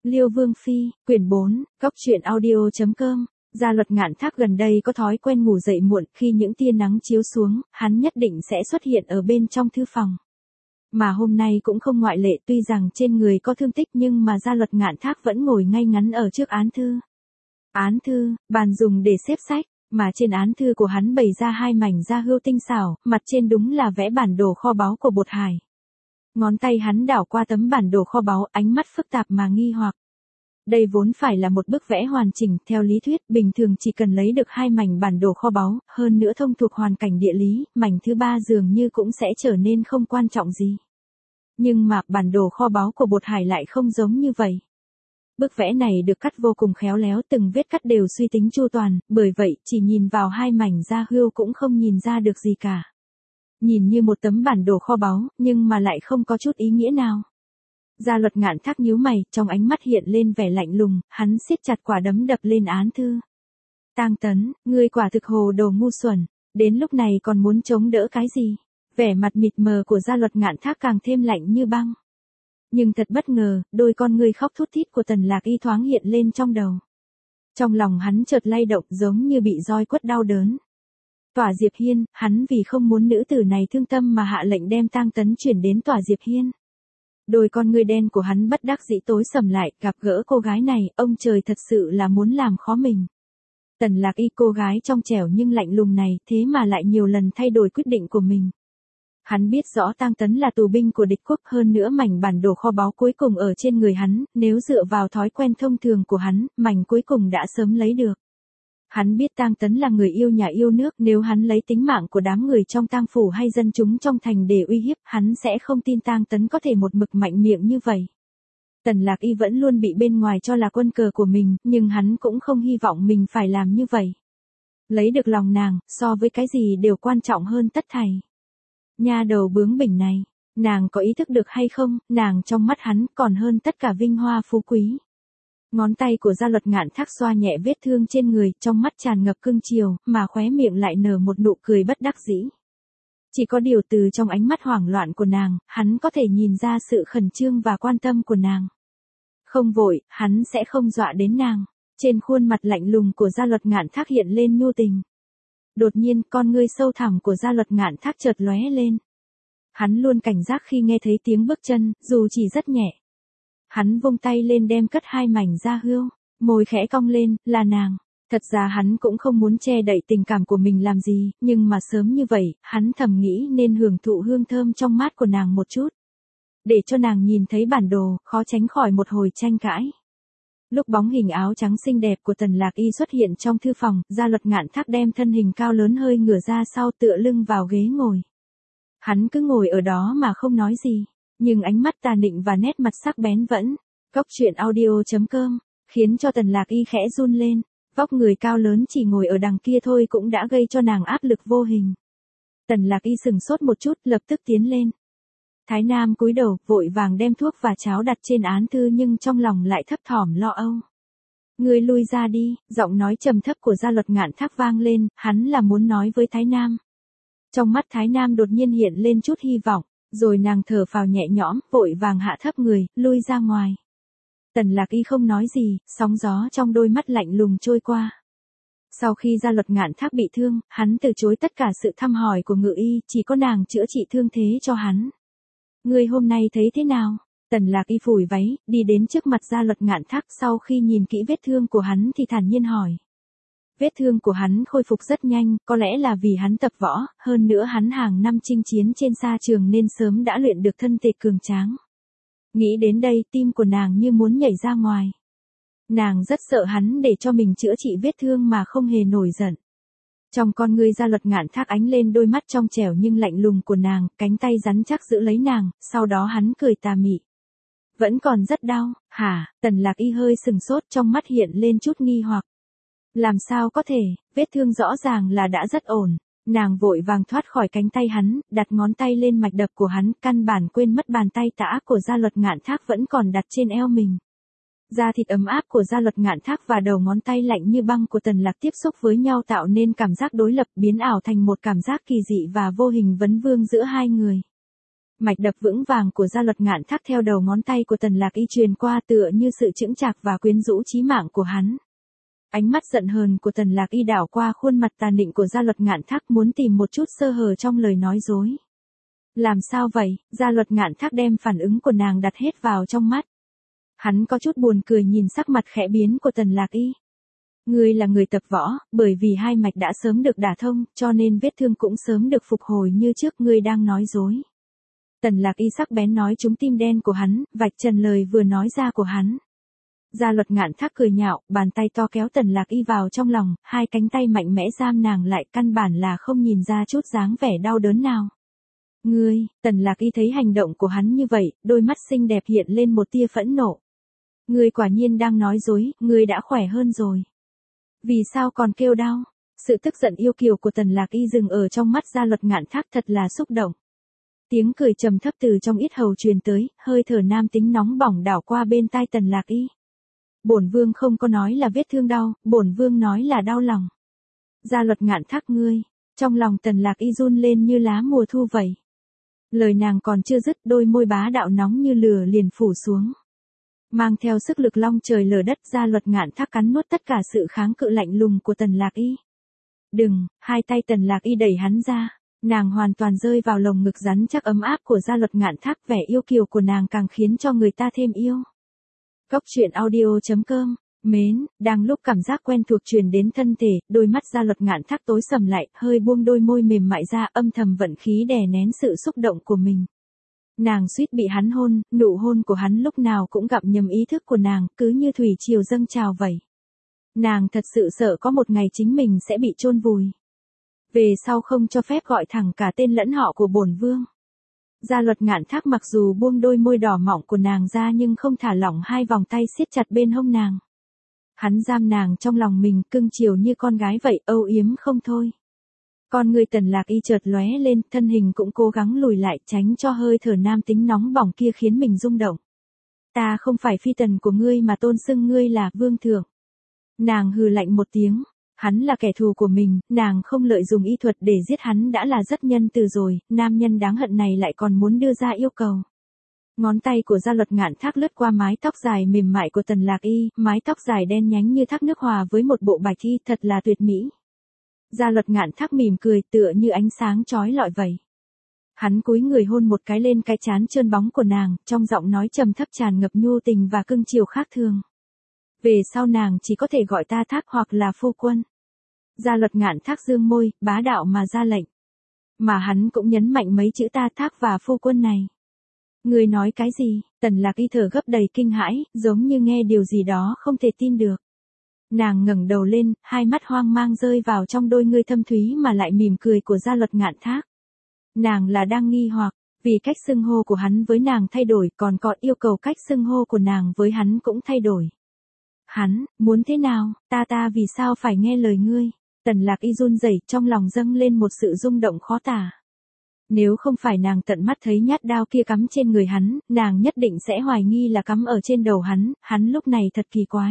Liêu Vương Phi, quyển 4, góc truyện audio.com. Gia Luật Ngạn Thác gần đây có thói quen ngủ dậy muộn, khi những tia nắng chiếu xuống, hắn nhất định sẽ xuất hiện ở bên trong thư phòng. Mà hôm nay cũng không ngoại lệ, tuy rằng trên người có thương tích nhưng mà Gia Luật Ngạn Thác vẫn ngồi ngay ngắn ở trước án thư. Án thư, bàn dùng để xếp sách, mà trên án thư của hắn bày ra hai mảnh da hươu tinh xảo, mặt trên đúng là vẽ bản đồ kho báu của Bột Hải. Ngón tay hắn đảo qua tấm bản đồ kho báu, ánh mắt phức tạp mà nghi hoặc. Đây vốn phải là một bức vẽ hoàn chỉnh, theo lý thuyết, bình thường chỉ cần lấy được hai mảnh bản đồ kho báu, hơn nữa thông thuộc hoàn cảnh địa lý, mảnh thứ ba dường như cũng sẽ trở nên không quan trọng gì. Nhưng mà, bản đồ kho báu của Bột Hải lại không giống như vậy. Bức vẽ này được cắt vô cùng khéo léo, từng vết cắt đều suy tính chu toàn, bởi vậy, chỉ nhìn vào hai mảnh da hươu cũng không nhìn ra được gì cả. Nhìn như một tấm bản đồ kho báu, nhưng mà lại không có chút ý nghĩa nào. Gia Luật Ngạn Thác nhíu mày, trong ánh mắt hiện lên vẻ lạnh lùng, hắn siết chặt quả đấm đập lên án thư. Tang Tấn, ngươi quả thực hồ đồ ngu xuẩn, đến lúc này còn muốn chống đỡ cái gì? Vẻ mặt mịt mờ của Gia Luật Ngạn Thác càng thêm lạnh như băng. Nhưng thật bất ngờ, đôi con ngươi khóc thút thít của Tần Lạc Y thoáng hiện lên trong đầu. Trong lòng hắn chợt lay động, giống như bị roi quất đau đớn. Tỏa Diệp Hiên, hắn vì không muốn nữ tử này thương tâm mà hạ lệnh đem Tang Tấn chuyển đến Tỏa Diệp Hiên. Đôi con ngươi đen của hắn bất đắc dĩ tối sầm lại, gặp gỡ cô gái này, ông trời thật sự là muốn làm khó mình. Tần Lạc Y, cô gái trong trẻo nhưng lạnh lùng này, thế mà lại nhiều lần thay đổi quyết định của mình. Hắn biết rõ Tang Tấn là tù binh của địch quốc, hơn nữa mảnh bản đồ kho báu cuối cùng ở trên người hắn, nếu dựa vào thói quen thông thường của hắn, mảnh cuối cùng đã sớm lấy được. Hắn biết Tang Tấn là người yêu nhà yêu nước, nếu hắn lấy tính mạng của đám người trong tang phủ hay dân chúng trong thành để uy hiếp, hắn sẽ không tin Tang Tấn có thể một mực mạnh miệng như vậy. Tần Lạc Y vẫn luôn bị bên ngoài cho là quân cờ của mình, nhưng hắn cũng không hy vọng mình phải làm như vậy. Lấy được lòng nàng, so với cái gì đều quan trọng hơn tất thảy. Nha đầu bướng bỉnh này, nàng có ý thức được hay không, nàng trong mắt hắn còn hơn tất cả vinh hoa phú quý. Ngón tay của Gia Luật Ngạn Thác xoa nhẹ vết thương trên người, trong mắt tràn ngập cưng chiều, mà khóe miệng lại nở một nụ cười bất đắc dĩ. Chỉ có điều từ trong ánh mắt hoảng loạn của nàng, hắn có thể nhìn ra sự khẩn trương và quan tâm của nàng. Không vội, hắn sẽ không dọa đến nàng. Trên khuôn mặt lạnh lùng của Gia Luật Ngạn Thác hiện lên nhu tình. Đột nhiên, con ngươi sâu thẳm của Gia Luật Ngạn Thác chợt lóe lên. Hắn luôn cảnh giác khi nghe thấy tiếng bước chân, dù chỉ rất nhẹ. Hắn vung tay lên đem cất hai mảnh da hươu, môi khẽ cong lên, là nàng. Thật ra hắn cũng không muốn che đậy tình cảm của mình làm gì, nhưng mà sớm như vậy, hắn thầm nghĩ nên hưởng thụ hương thơm trong mát của nàng một chút. Để cho nàng nhìn thấy bản đồ, khó tránh khỏi một hồi tranh cãi. Lúc bóng hình áo trắng xinh đẹp của Tần Lạc Y xuất hiện trong thư phòng, Gia Luật Ngạn Thác đem thân hình cao lớn hơi ngửa ra sau, tựa lưng vào ghế ngồi. Hắn cứ ngồi ở đó mà không nói gì, nhưng ánh mắt tà nịnh và nét mặt sắc bén vẫn. Góc truyện audio.com, khiến cho Tần Lạc Y khẽ run lên, vóc người cao lớn chỉ ngồi ở đằng kia thôi cũng đã gây cho nàng áp lực vô hình. Tần Lạc Y sừng sốt một chút, lập tức tiến lên. Thái Nam cúi đầu, vội vàng đem thuốc và cháo đặt trên án thư, nhưng trong lòng lại thấp thỏm lo âu. Ngươi lui ra đi, giọng nói trầm thấp của Gia Luật Ngạn Thác vang lên, hắn là muốn nói với Thái Nam. Trong mắt Thái Nam đột nhiên hiện lên chút hy vọng, rồi nàng thở phào nhẹ nhõm, vội vàng hạ thấp người, lui ra ngoài. Tần Lạc Y không nói gì, sóng gió trong đôi mắt lạnh lùng trôi qua. Sau khi Gia Luật Ngạn Thác bị thương, hắn từ chối tất cả sự thăm hỏi của ngự y, chỉ có nàng chữa trị thương thế cho hắn. Ngươi hôm nay thấy thế nào? Tần Lạc Y phủi váy, đi đến trước mặt Gia Luật Ngạn Thác, sau khi nhìn kỹ vết thương của hắn thì thản nhiên hỏi. Vết thương của hắn khôi phục rất nhanh, có lẽ là vì hắn tập võ, hơn nữa hắn hàng năm chinh chiến trên sa trường nên sớm đã luyện được thân thể cường tráng. Nghĩ đến đây, tim của nàng như muốn nhảy ra ngoài. Nàng rất sợ hắn để cho mình chữa trị vết thương mà không hề nổi giận. Trong con ngươi Gia Luật Ngạn Thác ánh lên đôi mắt trong trẻo nhưng lạnh lùng của nàng, cánh tay rắn chắc giữ lấy nàng, sau đó hắn cười tà mị. Vẫn còn rất đau, hả? Tần Lạc Y hơi sừng sốt, trong mắt hiện lên chút nghi hoặc. Làm sao có thể, vết thương rõ ràng là đã rất ổn. Nàng vội vàng thoát khỏi cánh tay hắn, đặt ngón tay lên mạch đập của hắn, căn bản quên mất bàn tay tã của Gia Luật Ngạn Thác vẫn còn đặt trên eo mình. Da thịt ấm áp của Gia Luật Ngạn Thác và đầu ngón tay lạnh như băng của Tần Lạc tiếp xúc với nhau tạo nên cảm giác đối lập, biến ảo thành một cảm giác kỳ dị và vô hình vấn vương giữa hai người. Mạch đập vững vàng của Gia Luật Ngạn Thác theo đầu ngón tay của Tần Lạc Y truyền qua tựa như sự chững chạc và quyến rũ chí mạng của hắn. Ánh mắt giận hờn của Tần Lạc Y đảo qua khuôn mặt tà nịnh của Gia Luật Ngạn Thác muốn tìm một chút sơ hở trong lời nói dối. Làm sao vậy? Gia Luật Ngạn Thác đem phản ứng của nàng đặt hết vào trong mắt. Hắn có chút buồn cười nhìn sắc mặt khẽ biến của Tần Lạc Y. Ngươi là người tập võ, bởi vì hai mạch đã sớm được đả thông, cho nên vết thương cũng sớm được phục hồi như trước, ngươi đang nói dối. Tần Lạc Y sắc bén nói trúng tim đen của hắn, vạch trần lời vừa nói ra của hắn. Gia Luật Ngạn Thác cười nhạo, bàn tay to kéo Tần Lạc Y vào trong lòng, hai cánh tay mạnh mẽ giam nàng lại, căn bản là không nhìn ra chút dáng vẻ đau đớn nào. Ngươi, Tần Lạc Y thấy hành động của hắn như vậy, đôi mắt xinh đẹp hiện lên một tia phẫn nộ. Ngươi quả nhiên đang nói dối, ngươi đã khỏe hơn rồi. Vì sao còn kêu đau? Sự tức giận yêu kiều của Tần Lạc Y dừng ở trong mắt Gia Luật Ngạn Thác thật là xúc động. Tiếng cười trầm thấp từ trong yết hầu truyền tới, hơi thở nam tính nóng bỏng đảo qua bên tai Tần Lạc Y. Bổn vương không có nói là vết thương đau, bổn vương nói là đau lòng. Gia Luật Ngạn Thác ngươi, trong lòng Tần Lạc Y run lên như lá mùa thu vậy. Lời nàng còn chưa dứt, đôi môi bá đạo nóng như lửa liền phủ xuống. Mang theo sức lực long trời lở đất, Gia Luật Ngạn Thác cắn nuốt tất cả sự kháng cự lạnh lùng của Tần Lạc Y. Đừng, hai tay Tần Lạc Y đẩy hắn ra, nàng hoàn toàn rơi vào lồng ngực rắn chắc ấm áp của Gia Luật Ngạn Thác, vẻ yêu kiều của nàng càng khiến cho người ta thêm yêu. Góc truyện audio.com, mến, đang lúc cảm giác quen thuộc truyền đến thân thể, đôi mắt Gia Luật Ngạn Thác tối sầm lại, hơi buông đôi môi mềm mại ra, âm thầm vận khí đè nén sự xúc động của mình. Nàng suýt bị hắn hôn, nụ hôn của hắn lúc nào cũng gặm nhầm ý thức của nàng, cứ như thủy triều dâng trào vậy. Nàng thật sự sợ có một ngày chính mình sẽ bị chôn vùi. Về sau không cho phép gọi thẳng cả tên lẫn họ của bổn vương. Gia Luật Ngạn Thác mặc dù buông đôi môi đỏ mọng của nàng ra nhưng không thả lỏng hai vòng tay siết chặt bên hông nàng. Hắn giam nàng trong lòng mình, cưng chiều như con gái vậy, âu yếm không thôi. Con người Tần Lạc Y chợt lóe lên, thân hình cũng cố gắng lùi lại, tránh cho hơi thở nam tính nóng bỏng kia khiến mình rung động. Ta không phải phi tần của ngươi mà tôn xưng ngươi là vương thượng. Nàng hừ lạnh một tiếng, hắn là kẻ thù của mình, nàng không lợi dụng y thuật để giết hắn đã là rất nhân từ rồi, nam nhân đáng hận này lại còn muốn đưa ra yêu cầu. Ngón tay của Gia Luật Ngạn Thác lướt qua mái tóc dài mềm mại của Tần Lạc Y, mái tóc dài đen nhánh như thác nước hòa với một bộ bạch y, thật là tuyệt mỹ. Gia Luật Ngạn Thác mỉm cười tựa như ánh sáng chói lọi vậy. Hắn cúi người hôn một cái lên cái trán trơn bóng của nàng, trong giọng nói trầm thấp tràn ngập nhu tình và cưng chiều khác thường. Về sau nàng chỉ có thể gọi ta Thác hoặc là phu quân. Gia Luật Ngạn Thác dương môi, bá đạo mà ra lệnh. Mà hắn cũng nhấn mạnh mấy chữ ta Thác và phu quân này. Ngươi nói cái gì? Tần Lạc Y thở gấp đầy kinh hãi, giống như nghe điều gì đó không thể tin được. Nàng ngẩng đầu lên, hai mắt hoang mang rơi vào trong đôi ngươi thâm thúy mà lại mỉm cười của Gia Luật Ngạn Thác. Nàng là đang nghi hoặc, vì cách xưng hô của hắn với nàng thay đổi, còn có yêu cầu cách xưng hô của nàng với hắn cũng thay đổi. Hắn, muốn thế nào, ta vì sao phải nghe lời ngươi? Tần Lạc Y run rẩy, trong lòng dâng lên một sự rung động khó tả. Nếu không phải nàng tận mắt thấy nhát đao kia cắm trên người hắn, nàng nhất định sẽ hoài nghi là cắm ở trên đầu hắn lúc này thật kỳ quái.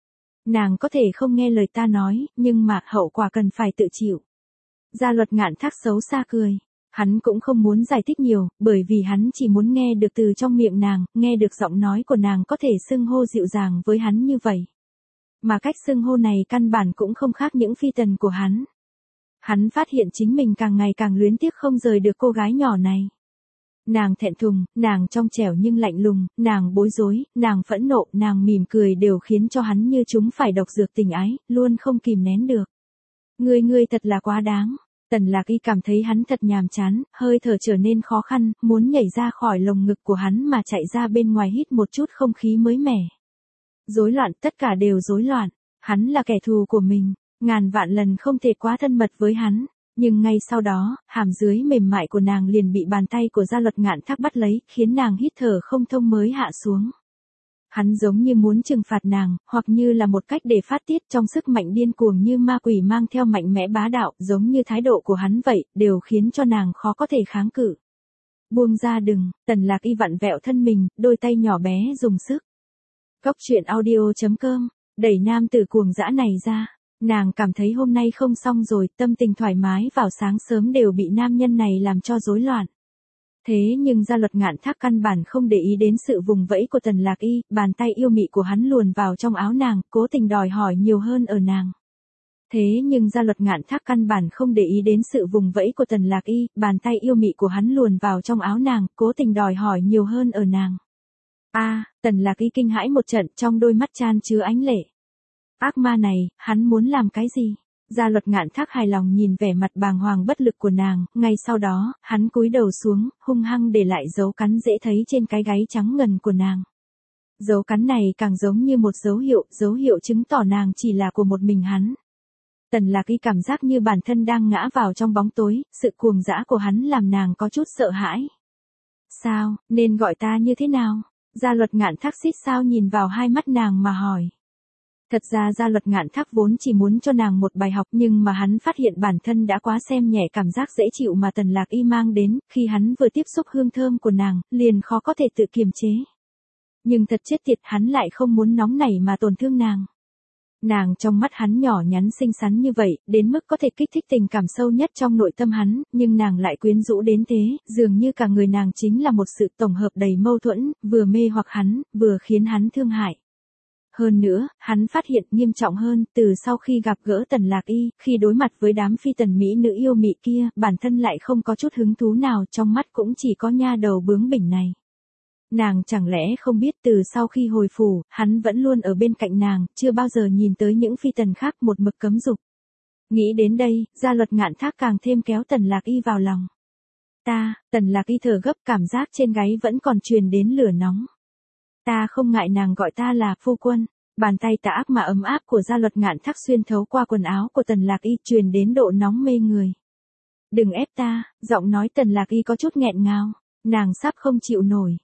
Nàng có thể không nghe lời ta nói, nhưng mà hậu quả cần phải tự chịu. Gia Luật Ngạn Thác xấu xa cười. Hắn cũng không muốn giải thích nhiều, bởi vì hắn chỉ muốn nghe được từ trong miệng nàng, nghe được giọng nói của nàng có thể xưng hô dịu dàng với hắn như vậy. Mà cách xưng hô này căn bản cũng không khác những phi tần của hắn. Hắn phát hiện chính mình càng ngày càng luyến tiếc không rời được cô gái nhỏ này. Nàng thẹn thùng, nàng trong trẻo nhưng lạnh lùng, nàng bối rối, nàng phẫn nộ, nàng mỉm cười đều khiến cho hắn như chúng phải độc dược tình ái, luôn không kìm nén được. Ngươi thật là quá đáng. Tần Lạc Y cảm thấy hắn thật nhàm chán, hơi thở trở nên khó khăn, muốn nhảy ra khỏi lồng ngực của hắn mà chạy ra bên ngoài hít một chút không khí mới mẻ. Rối loạn, tất cả đều rối loạn. Hắn là kẻ thù của mình, ngàn vạn lần không thể quá thân mật với hắn. Nhưng ngay sau đó, hàm dưới mềm mại của nàng liền bị bàn tay của Gia Luật Ngạn Thác bắt lấy, khiến nàng hít thở không thông mới hạ xuống. Hắn giống như muốn trừng phạt nàng, hoặc như là một cách để phát tiết trong sức mạnh điên cuồng như ma quỷ mang theo mạnh mẽ bá đạo, giống như thái độ của hắn vậy, đều khiến cho nàng khó có thể kháng cự. Buông ra đừng, Tần Lạc Y vặn vẹo thân mình, đôi tay nhỏ bé dùng sức. Góc truyện audio.com, đẩy nam tử cuồng dã này ra. Nàng cảm thấy hôm nay không xong rồi, tâm tình thoải mái vào sáng sớm đều bị nam nhân này làm cho rối loạn. Thế nhưng Gia Luật Ngạn Thác căn bản không để ý đến sự vùng vẫy của Tần Lạc Y, bàn tay yêu mị của hắn luồn vào trong áo nàng, cố tình đòi hỏi nhiều hơn ở nàng. Thế nhưng Gia Luật Ngạn Thác căn bản không để ý đến sự vùng vẫy của Tần Lạc Y, bàn tay yêu mị của hắn luồn vào trong áo nàng, cố tình đòi hỏi nhiều hơn ở nàng. Tần Lạc Y kinh hãi một trận, trong đôi mắt chan chứa ánh lệ. Ác ma này, hắn muốn làm cái gì? Gia Luật Ngạn Thác hài lòng nhìn vẻ mặt bàng hoàng bất lực của nàng, ngay sau đó, hắn cúi đầu xuống, hung hăng để lại dấu cắn dễ thấy trên cái gáy trắng ngần của nàng. Dấu cắn này càng giống như một dấu hiệu chứng tỏ nàng chỉ là của một mình hắn. Tần Lạc Y cảm giác như bản thân đang ngã vào trong bóng tối, sự cuồng dã của hắn làm nàng có chút sợ hãi. Sao, nên gọi ta như thế nào? Gia Luật Ngạn Thác xít sao nhìn vào hai mắt nàng mà hỏi. Thật ra Gia Luật Ngạn Thác vốn chỉ muốn cho nàng một bài học, nhưng mà hắn phát hiện bản thân đã quá xem nhẹ cảm giác dễ chịu mà Tần Lạc Y mang đến, khi hắn vừa tiếp xúc hương thơm của nàng, liền khó có thể tự kiềm chế. Nhưng thật chết tiệt, hắn lại không muốn nóng nảy mà tổn thương nàng. Nàng trong mắt hắn nhỏ nhắn xinh xắn như vậy, đến mức có thể kích thích tình cảm sâu nhất trong nội tâm hắn, nhưng nàng lại quyến rũ đến thế, dường như cả người nàng chính là một sự tổng hợp đầy mâu thuẫn, vừa mê hoặc hắn, vừa khiến hắn thương hại. Hơn nữa, hắn phát hiện nghiêm trọng hơn, từ sau khi gặp gỡ Tần Lạc Y, khi đối mặt với đám phi tần mỹ nữ yêu mị kia, bản thân lại không có chút hứng thú nào, trong mắt cũng chỉ có nha đầu bướng bỉnh này. Nàng chẳng lẽ không biết từ sau khi hồi phủ, hắn vẫn luôn ở bên cạnh nàng, chưa bao giờ nhìn tới những phi tần khác, một mực cấm dục. Nghĩ đến đây, Gia Luật Ngạn Thác càng thêm kéo Tần Lạc Y vào lòng. Tần Lạc Y thở gấp, cảm giác trên gáy vẫn còn truyền đến lửa nóng. Ta không ngại nàng gọi ta là phu quân. Bàn tay tà ác mà ấm áp của Gia Luật Ngạn Thác xuyên thấu qua quần áo của Tần Lạc Y, truyền đến độ nóng mê người. Đừng ép ta, giọng nói Tần Lạc Y có chút nghẹn ngào. Nàng sắp không chịu nổi.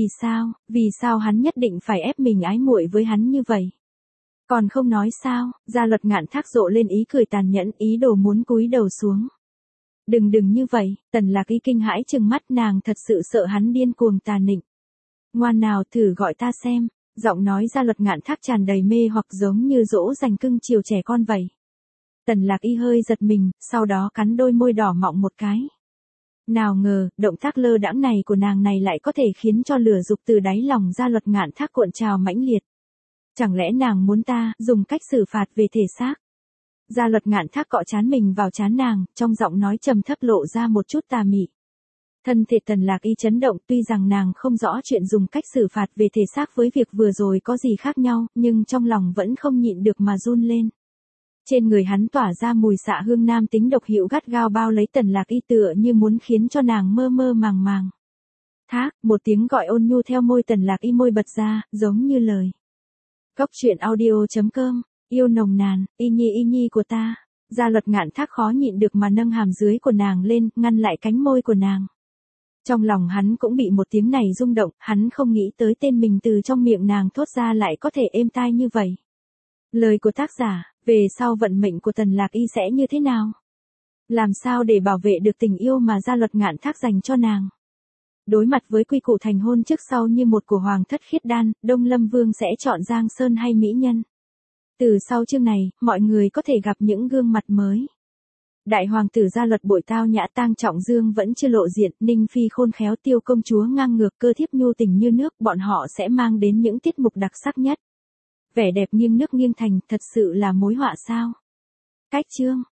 Vì sao hắn nhất định phải ép mình ái muội với hắn như vậy? Còn không nói sao? Gia Luật Ngạn Thác rộ lên ý cười tàn nhẫn, ý đồ muốn cúi đầu xuống. Đừng như vậy, Tần Lạc Y kinh hãi trừng mắt, nàng thật sự sợ hắn điên cuồng tà nịnh. Ngoan nào, thử gọi ta xem. Giọng nói Gia Luật Ngạn Thác tràn đầy mê hoặc, giống như dỗ dành cưng chiều trẻ con vậy. Tần Lạc Y hơi giật mình, sau đó cắn đôi môi đỏ mọng một cái. Nào ngờ, động tác lơ đãng này của nàng này lại có thể khiến cho lửa dục từ đáy lòng Gia Luật Ngạn Thác cuộn trào mãnh liệt. Chẳng lẽ nàng muốn ta dùng cách xử phạt về thể xác? Gia Luật Ngạn Thác cọ trán mình vào trán nàng, trong giọng nói trầm thấp lộ ra một chút tà mị. Thân thể Tần Lạc Y chấn động, tuy rằng nàng không rõ chuyện dùng cách xử phạt về thể xác với việc vừa rồi có gì khác nhau, nhưng trong lòng vẫn không nhịn được mà run lên. Trên người hắn tỏa ra mùi xạ hương nam tính độc hữu gắt gao bao lấy Tần Lạc Y, tựa như muốn khiến cho nàng mơ mơ màng màng. Thác, một tiếng gọi ôn nhu theo môi Tần Lạc Y môi bật ra, giống như lời. Góc truyện audio.com, yêu nồng nàn, y nhi của ta. Gia Luật Ngạn Thác khó nhịn được mà nâng hàm dưới của nàng lên, ngăn lại cánh môi của nàng. Trong lòng hắn cũng bị một tiếng này rung động, hắn không nghĩ tới tên mình từ trong miệng nàng thốt ra lại có thể êm tai như vậy. Lời của tác giả, về sau vận mệnh của Tần Lạc Y sẽ như thế nào? Làm sao để bảo vệ được tình yêu mà Gia Luật Ngạn Thác dành cho nàng? Đối mặt với quy củ thành hôn trước sau như một của Hoàng thất Khiết Đan, Đông Lâm Vương sẽ chọn Giang Sơn hay mỹ nhân? Từ sau chương này, mọi người có thể gặp những gương mặt mới. Đại hoàng tử Gia Luật bội tao nhã Tang Trọng Dương vẫn chưa lộ diện, Ninh Phi khôn khéo Tiêu công chúa ngang ngược cơ thiếp nhu tình như nước, bọn họ sẽ mang đến những tiết mục đặc sắc nhất. Vẻ đẹp nghiêng nước nghiêng thành, thật sự là mối họa sao? Cách chương